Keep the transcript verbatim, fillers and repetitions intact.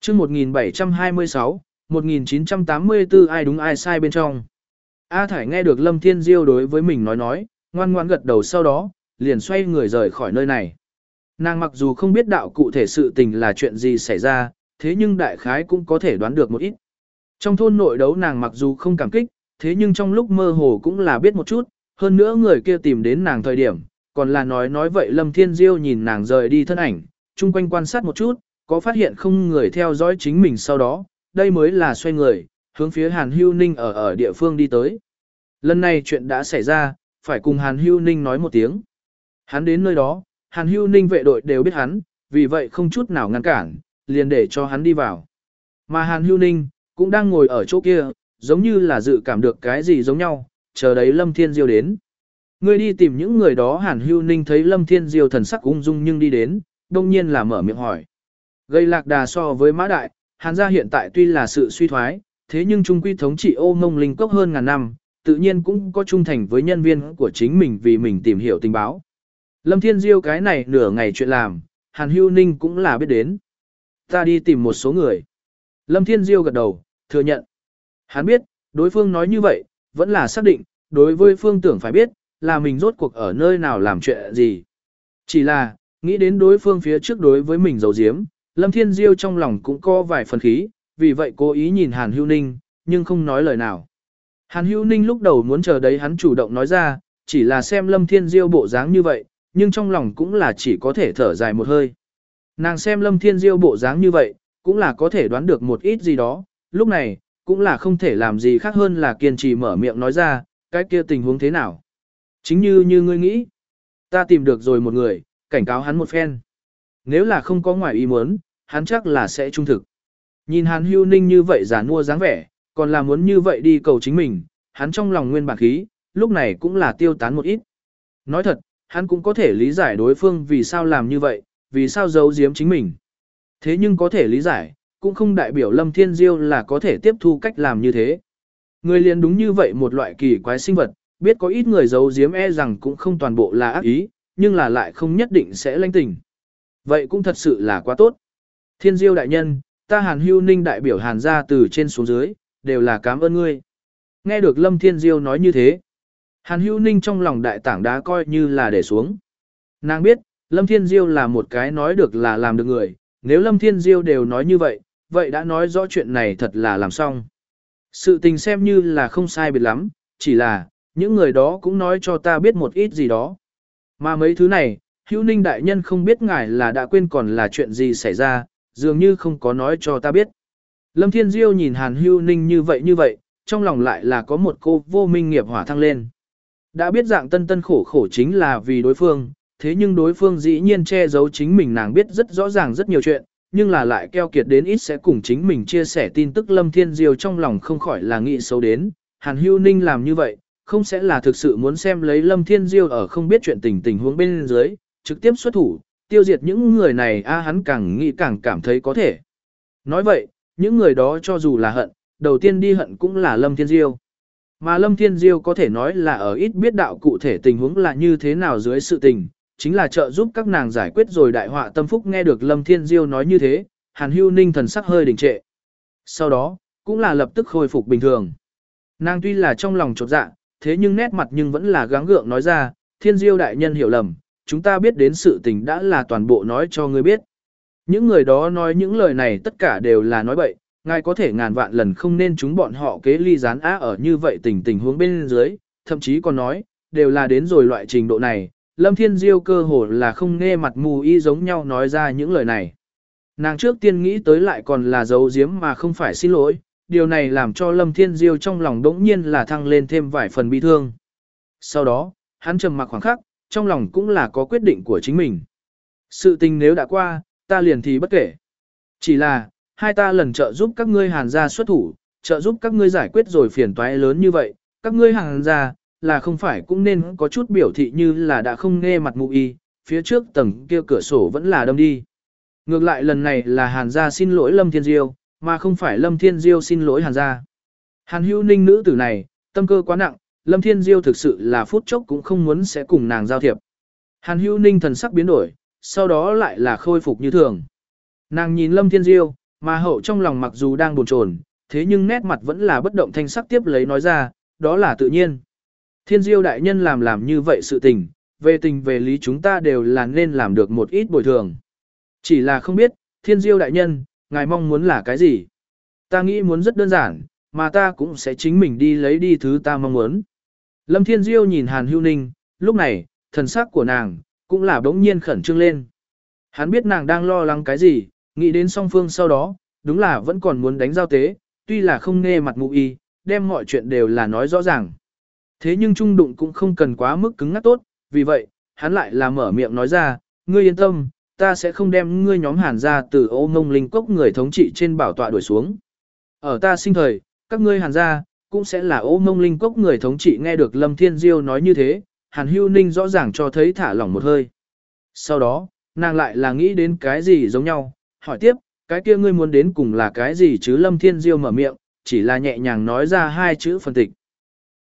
chương một nghìn bảy trăm hai mươi sáu, một nghìn chín trăm tám mươi tư ai đúng ai sai bên trong. A Thải nghe được Lâm Thiên Diêu đối với mình nói nói, ngoan ngoãn gật đầu, sau đó, liền xoay người rời khỏi nơi này. Nàng mặc dù không biết đạo cụ thể sự tình là chuyện gì xảy ra, thế nhưng đại khái cũng có thể đoán được một ít. Trong thôn nội đấu nàng mặc dù không cảm kích, thế nhưng trong lúc mơ hồ cũng là biết một chút, hơn nữa người kia tìm đến nàng thời điểm, còn là nói nói vậy Lâm Thiên Diêu nhìn nàng rời đi thân ảnh, chung quanh quan sát một chút, có phát hiện không người theo dõi chính mình, sau đó, đây mới là xoay người, hướng phía Hàn Hưu Ninh ở ở địa phương đi tới. Lần này chuyện đã xảy ra, phải cùng Hàn Hưu Ninh nói một tiếng. Hắn đến nơi đó, Hàn Hưu Ninh vệ đội đều biết hắn, vì vậy không chút nào ngăn cản, liền để cho hắn đi vào. Mà Hàn Hưu Ninh, cũng đang ngồi ở chỗ kia, giống như là dự cảm được cái gì giống nhau, chờ đấy Lâm Thiên Diêu đến. Ngươi đi tìm những người đó. Hàn Hưu Ninh thấy Lâm Thiên Diêu thần sắc ung dung nhưng đi đến, đông nhiên là mở miệng hỏi. Gây lạc đà so với mã đại, Hàn gia hiện tại tuy là sự suy thoái, thế nhưng trung quy thống trị Ô Mông Linh Cốc hơn ngàn năm, tự nhiên cũng có trung thành với nhân viên của chính mình vì mình tìm hiểu tình báo. Lâm Thiên Diêu cái này nửa ngày chuyện làm, Hàn Hưu Ninh cũng là biết đến. Ta đi tìm một số người. Lâm Thiên Diêu gật đầu, thừa nhận. Hắn biết, đối phương nói như vậy, vẫn là xác định, đối với phương tưởng phải biết, là mình rốt cuộc ở nơi nào làm chuyện gì. Chỉ là, nghĩ đến đối phương phía trước đối với mình giấu giếm, Lâm Thiên Diêu trong lòng cũng có vài phần khí, vì vậy cố ý nhìn Hàn Hưu Ninh, nhưng không nói lời nào. Hàn Hưu Ninh lúc đầu muốn chờ đấy hắn chủ động nói ra, chỉ là xem Lâm Thiên Diêu bộ dáng như vậy, nhưng trong lòng cũng là chỉ có thể thở dài một hơi. Nàng xem Lâm Thiên Diêu bộ dáng như vậy, cũng là có thể đoán được một ít gì đó, lúc này, cũng là không thể làm gì khác hơn là kiên trì mở miệng nói ra, cái kia tình huống thế nào. Chính như như ngươi nghĩ, ta tìm được rồi một người, cảnh cáo hắn một phen. Nếu là không có ngoài ý muốn, hắn chắc là sẽ trung thực. Nhìn Hàn Hưu Ninh như vậy giả mua dáng vẻ, còn là muốn như vậy đi cầu chính mình, hắn trong lòng nguyên bản khí, lúc này cũng là tiêu tán một ít. Nói thật, hắn cũng có thể lý giải đối phương vì sao làm như vậy, vì sao giấu giếm chính mình. Thế nhưng có thể lý giải, cũng không đại biểu Lâm Thiên Diêu là có thể tiếp thu cách làm như thế. Người liền đúng như vậy một loại kỳ quái sinh vật, biết có ít người giấu giếm e rằng cũng không toàn bộ là ác ý, nhưng là lại không nhất định sẽ lãnh tình. Vậy cũng thật sự là quá tốt. Thiên Diêu đại nhân, ta Hàn Hưu Ninh đại biểu Hàn gia từ trên xuống dưới, đều là cảm ơn ngươi. Nghe được Lâm Thiên Diêu nói như thế, Hàn Hưu Ninh trong lòng đại tảng đá coi như là để xuống. Nàng biết, Lâm Thiên Diêu là một cái nói được là làm được người, nếu Lâm Thiên Diêu đều nói như vậy, vậy đã nói rõ chuyện này thật là làm xong. Sự tình xem như là không sai biệt lắm, chỉ là, những người đó cũng nói cho ta biết một ít gì đó. Mà mấy thứ này, Hưu Ninh đại nhân không biết ngài là đã quên còn là chuyện gì xảy ra, dường như không có nói cho ta biết. Lâm Thiên Diêu nhìn Hàn Hưu Ninh như vậy như vậy, trong lòng lại là có một cô vô minh nghiệp hỏa thăng lên. Đã biết dạng tân tân khổ khổ chính là vì đối phương, thế nhưng đối phương dĩ nhiên che giấu chính mình, nàng biết rất rõ ràng rất nhiều chuyện, nhưng là lại keo kiệt đến ít sẽ cùng chính mình chia sẻ tin tức. Lâm Thiên Diêu trong lòng không khỏi là nghĩ xấu đến, Hàn Hưu Ninh làm như vậy, không sẽ là thực sự muốn xem lấy Lâm Thiên Diêu ở không biết chuyện tình tình huống bên dưới, trực tiếp xuất thủ, tiêu diệt những người này. A hắn càng nghĩ càng cảm thấy có thể. Nói vậy, những người đó cho dù là hận, đầu tiên đi hận cũng là Lâm Thiên Diêu. Mà Lâm Thiên Diêu có thể nói là ở ít biết đạo cụ thể tình huống là như thế nào dưới sự tình, chính là trợ giúp các nàng giải quyết rồi đại họa tâm phúc. Nghe được Lâm Thiên Diêu nói như thế, Hàn Hưu Ninh thần sắc hơi đình trệ. Sau đó, cũng là lập tức khôi phục bình thường. Nàng tuy là trong lòng chột dạ, thế nhưng nét mặt nhưng vẫn là gắng gượng nói ra, Thiên Diêu đại nhân hiểu lầm, chúng ta biết đến sự tình đã là toàn bộ nói cho ngươi biết. Những người đó nói những lời này tất cả đều là nói bậy, ngài có thể ngàn vạn lần không nên chúng bọn họ kế ly gián á ở như vậy tình tình huống bên dưới, thậm chí còn nói, đều là đến rồi loại trình độ này, Lâm Thiên Diêu cơ hồ là không nghe mặt mù y giống nhau nói ra những lời này. Nàng trước tiên nghĩ tới lại còn là giấu giếm mà không phải xin lỗi, điều này làm cho Lâm Thiên Diêu trong lòng đống nhiên là thăng lên thêm vài phần bi thương. Sau đó, hắn trầm mặc khoảng khắc, trong lòng cũng là có quyết định của chính mình. Sự tình nếu đã qua, ta liền thì bất kể. Chỉ là, hai ta lần trợ giúp các ngươi Hàn gia xuất thủ, trợ giúp các ngươi giải quyết rồi phiền toái lớn như vậy, các ngươi Hàn gia là không phải cũng nên có chút biểu thị như là đã không nghe mặt mụ y, phía trước tầng kia cửa sổ vẫn là đâm đi. Ngược lại lần này là Hàn gia xin lỗi Lâm Thiên Diêu, mà không phải Lâm Thiên Diêu xin lỗi Hàn gia. Hàn Hưu Ninh nữ tử này, tâm cơ quá nặng, Lâm Thiên Diêu thực sự là phút chốc cũng không muốn sẽ cùng nàng giao thiệp. Hàn Hưu Ninh thần sắc biến đổi, sau đó lại là khôi phục như thường. Nàng nhìn Lâm Thiên Diêu, Mà hậu trong lòng mặc dù đang buồn chồn, thế nhưng nét mặt vẫn là bất động thanh sắc tiếp lấy nói ra, đó là tự nhiên. Thiên Diêu đại nhân làm làm như vậy sự tình, về tình về lý chúng ta đều là nên làm được một ít bồi thường. Chỉ là không biết, Thiên Diêu đại nhân, ngài mong muốn là cái gì? Ta nghĩ muốn rất đơn giản, mà ta cũng sẽ chính mình đi lấy đi thứ ta mong muốn. Lâm Thiên Diêu nhìn Hàn Hữu Ninh, lúc này, thần sắc của nàng, cũng là bỗng nhiên khẩn trương lên. Hắn biết nàng đang lo lắng cái gì, nghĩ đến song phương sau đó, đúng là vẫn còn muốn đánh giao tế, tuy là không nghe mặt mụ y, đem mọi chuyện đều là nói rõ ràng. Thế nhưng trung đụng cũng không cần quá mức cứng ngắc tốt, vì vậy, hắn lại là mở miệng nói ra, ngươi yên tâm, ta sẽ không đem ngươi nhóm Hàn gia từ Ô Mông Linh Cốc người thống trị trên bảo tọa đuổi xuống. Ở ta sinh thời, các ngươi Hàn gia cũng sẽ là Ô Mông Linh Cốc người thống trị. Nghe được Lâm Thiên Diêu nói như thế, Hàn Hữu Ninh rõ ràng cho thấy thả lỏng một hơi. Sau đó, nàng lại là nghĩ đến cái gì giống nhau, hỏi tiếp, cái kia ngươi muốn đến cùng là cái gì chứ? Lâm Thiên Diêu mở miệng, chỉ là nhẹ nhàng nói ra hai chữ phân tịch.